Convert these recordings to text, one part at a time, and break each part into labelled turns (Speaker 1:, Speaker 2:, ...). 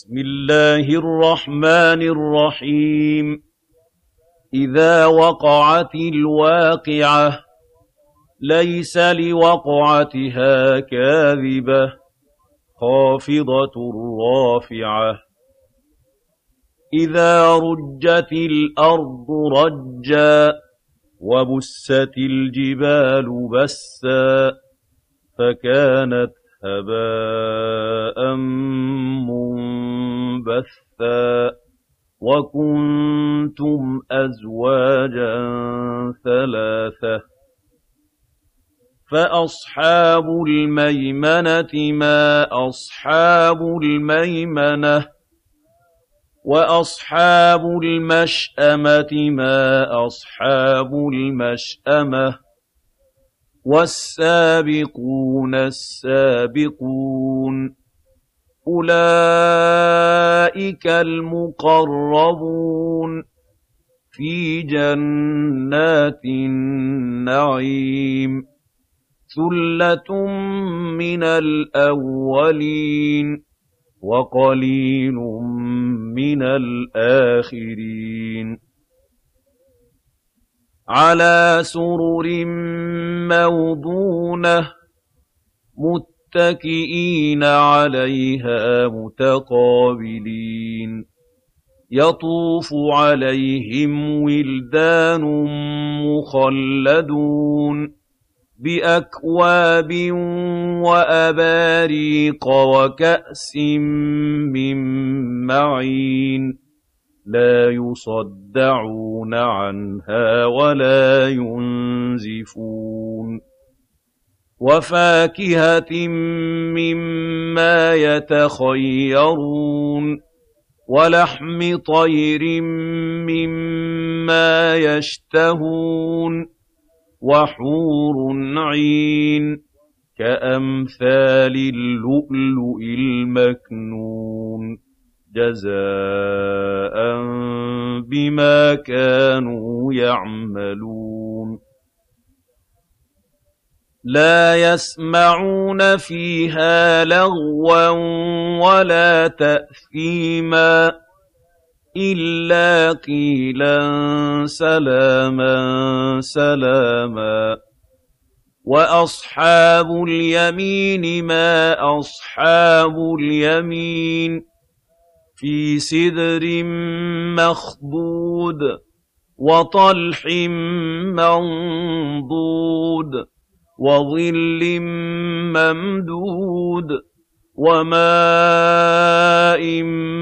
Speaker 1: بسم الله الرحمن الرحيم إذا وقعت الواقعة ليس لوقعتها كاذبة خافضة رافعة إذا رجت الأرض رجا وبست الجبال بسا فكانت هباء منبثا وكنتم أزواجا ثلاثة فأصحاب الميمنة ما أصحاب الميمنة وأصحاب المشأمة ما أصحاب المشأمة والسابقون السابقون أولئك المقربون في جنات النعيم ثلة من الأولين وقليل من الآخرين على سرر موضونة متكئين عليها متقابلين يطوف عليهم ولدان مخلدون بأكواب وأباريق وكأس من معين لا يصدعون عنها ولا ينزفون وفاكهة مما يتخيرون ولحم طير مما يشتهون وحور عين كأمثال اللؤلؤ المكنون جزاء بما كانوا يعملون لا يسمعون فيها لغوا ولا تأثيما إلا قيلا سلاما سلاما وأصحاب اليمين ما أصحاب اليمين في سدر مخضود وطلح منضود وظل ممدود وماء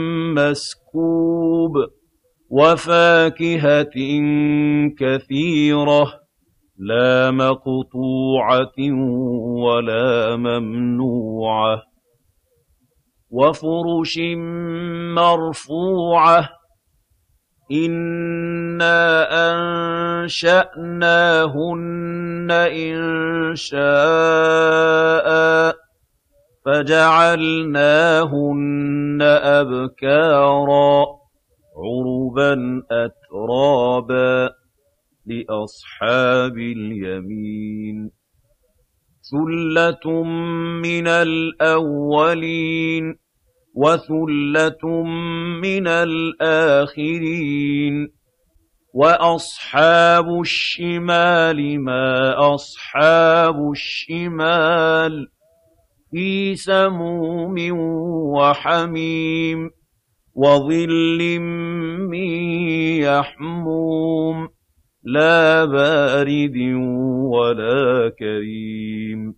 Speaker 1: مسكوب وفاكهة كثيرة لا مقطوعة ولا ممنوعة وفرش مرفوعة إنا أنشأناهن إنشاء فجعلناهن أبكارا عربا أترابا لأصحاب اليمين ثلة من الأولين وثلة من الآخرين وأصحاب الشمال ما أصحاب الشمال في سموم وحميم وظل من يحموم لا بارد ولا كريم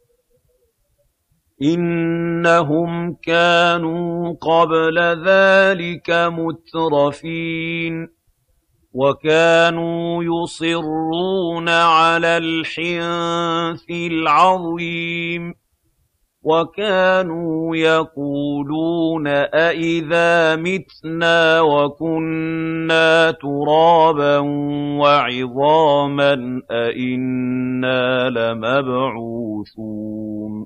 Speaker 1: إنهم كانوا قبل ذلك مترفين وكانوا يصرون على الحنث العظيم وكانوا يقولون أإذا متنا وكنا ترابا وعظاما أإنا لمبعوثون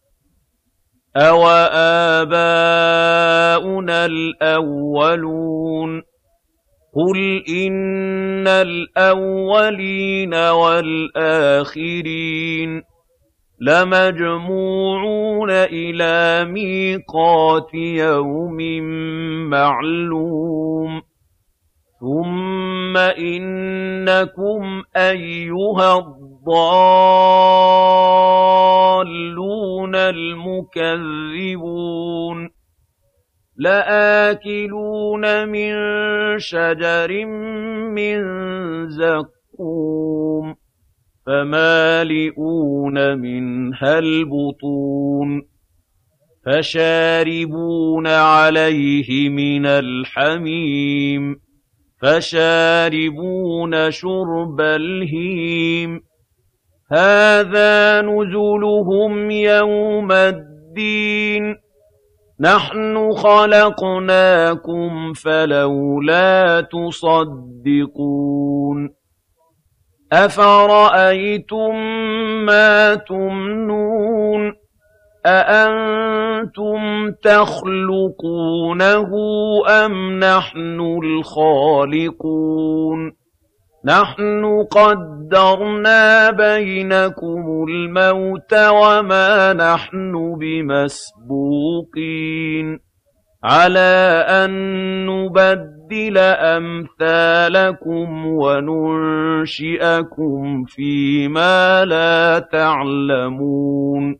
Speaker 1: أوآباؤنا الأولون قل إن الأولين والآخرين لَمَجْمُوعُونَ إِلَىٰ مِيقَاتِ يَوْمٍ مَّعْلُومٍ ثُمَّ إِنَّكُمْ أَيُّهَا الضَّالُّونَ الْمُكَذِّبُونَ لَآكِلُونَ مِن شَجَرٍ مِّن زَقُّومٍ فَمَالِئُونَ مِنْهَا الْبُطُونَ فَشَارِبُونَ عَلَيْهِ مِنَ الْحَمِيمِ فَشَارِبُونَ شُرْبَ الْهِيمِ هَٰذَا نُزُلُهُمْ يَوْمَ الدِّينِ نَحْنُ خَلَقْنَاكُمْ فَلَوْلَا تُصَدِّقُونَ أَفَرَأَيْتُم مَّا تُمْنُونَ أَأَنتُمْ تَخْلُقُونَهُ أَمْ نَحْنُ الْخَالِقُونَ نَحْنُ قَدَّرْنَا بَيْنَكُمُ الْمَوْتَ وَمَا نَحْنُ بِمَسْبُوقِينَ عَلَىٰ أَن نُّبَدِّلَ أَمْثَالَكُمْ وَنُنشِئَكُمْ فِي مَا لَا تَعْلَمُونَ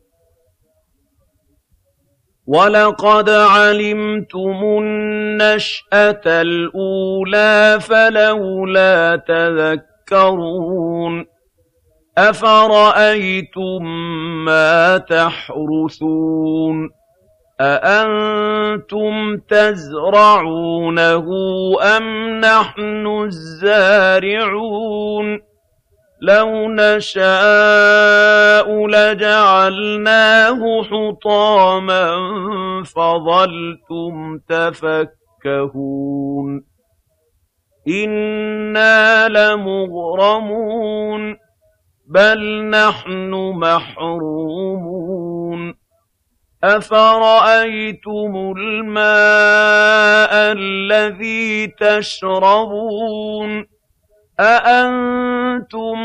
Speaker 1: وَلَقَدْ عَلِمْتُمُ النَّشْأَةَ الْأُولَىٰ فَلَوْلَا تَذَكَّرُونَ أَفَرَأَيْتُم مَّا تَحْرُثُونَ أَأَنتُمْ تَزْرَعُونَهُ أَمْ نَحْنُ الزَّارِعُونَ لَوْ نَشَاءُ لَجَعَلْنَاهُ حُطَامًا فَظَلْتُمْ تَفَكَّهُونَ إِنَّا لَمُغْرَمُونَ بَلْ نَحْنُ مَحْرُومُونَ أَفَرَأَيْتُمُ الْمَاءَ الَّذِي تَشْرَبُونَ أَأَنتُمْ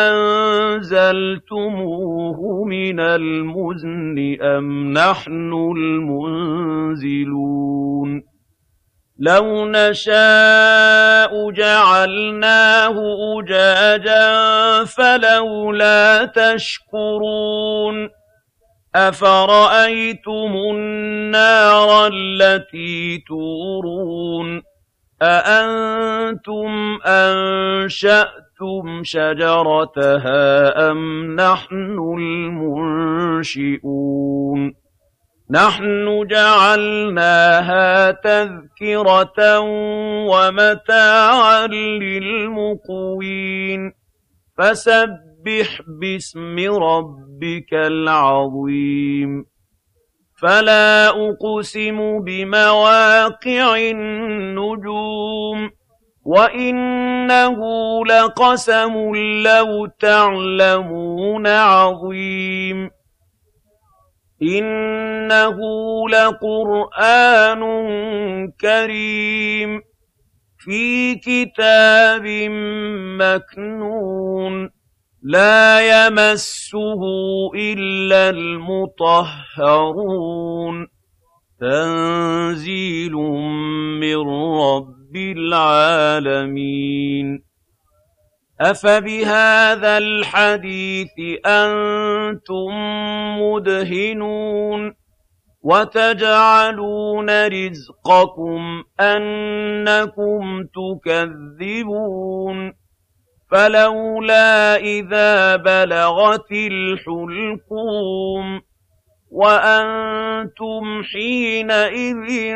Speaker 1: أَنزَلْتُمُوهُ مِنَ الْمُزْنِ أَمْ نَحْنُ الْمُنزِلُونَ لَوْ نَشَاءُ جَعَلْنَاهُ أُجَاجًا فَلَوْلَا تَشْكُرُونَ أَفَرَأَيْتُمُ النَّارَ الَّتِي تُورُونَ أَأَنتُمْ أَنشَأْتُمْ شَجَرَتَهَا أَمْ نَحْنُ الْمُنشِئُونَ نَحْنُ جَعَلْنَاهَا تَذْكِرَةً وَمَتَاعًا لِّلْمُقْوِينَ فَسَبِّحْ بِاسْمِ رَبِّكَ الْعَظِيمِ فَلَا أُقْسِمُ بِمَوَاقِعِ النُّجُومِ وَإِنَّهُ لَقَسَمٌ لَّوْ تَعْلَمُونَ عَظِيمٌ إِنَّهُ لَقُرْآنٌ كَرِيمٌ فِي كِتَابٍ مَّكْنُونٍ لَّا يَمَسُّهُ إِلَّا الْمُطَهَّرُونَ تَنزِيلٌ مِّن رَّبِّ الْعَالَمِينَ أَفَبِهَٰذَا الْحَدِيثِ أَنتُم مُّدْهِنُونَ وَتَجْعَلُونَ رِزْقَكُمْ أَنَّكُمْ تُكَذِّبُونَ فَلَوْلَا إِذَا بَلَغَتِ الْحُلْقُومَ وَأَنتُمْ حِينَئِذٍ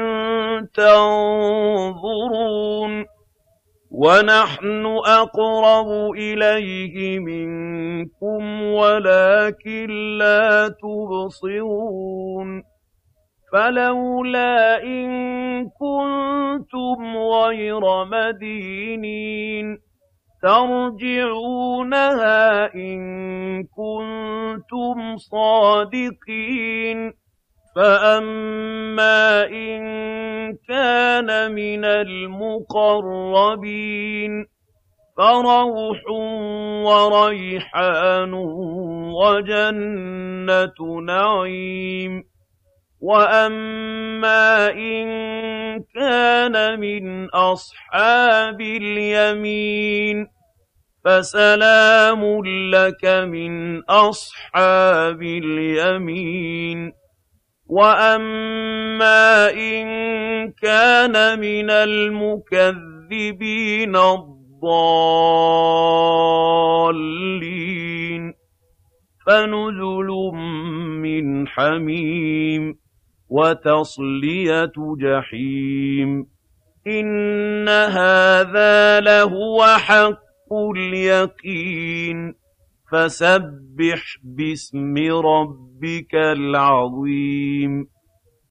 Speaker 1: تَنظُرُونَ وَنَحْنُ أَقْرَبُ إِلَيْهِ مِنكُمْ وَلَٰكِن لَّا تُبْصِرُونَ فَلَوْلَا إِن كُنتُمْ غَيْرَ مَدِينِينَ تَرْجِعُونَهَا إِن كُنتُمْ صَادِقِينَ فَأَمَّا إِن كَانَ مِنَ الْمُقَرَّبِينَ فروح وريحان وجنة نعيم. وأما إن كان من أصحاب اليمين فسلام لك من أصحاب اليمين. وأما إن كان من المكذبين الضالين فنزل من حميم وتصلية جحيم. إن هذا لهو حق اليقين. فسبح باسم ربك العظيم.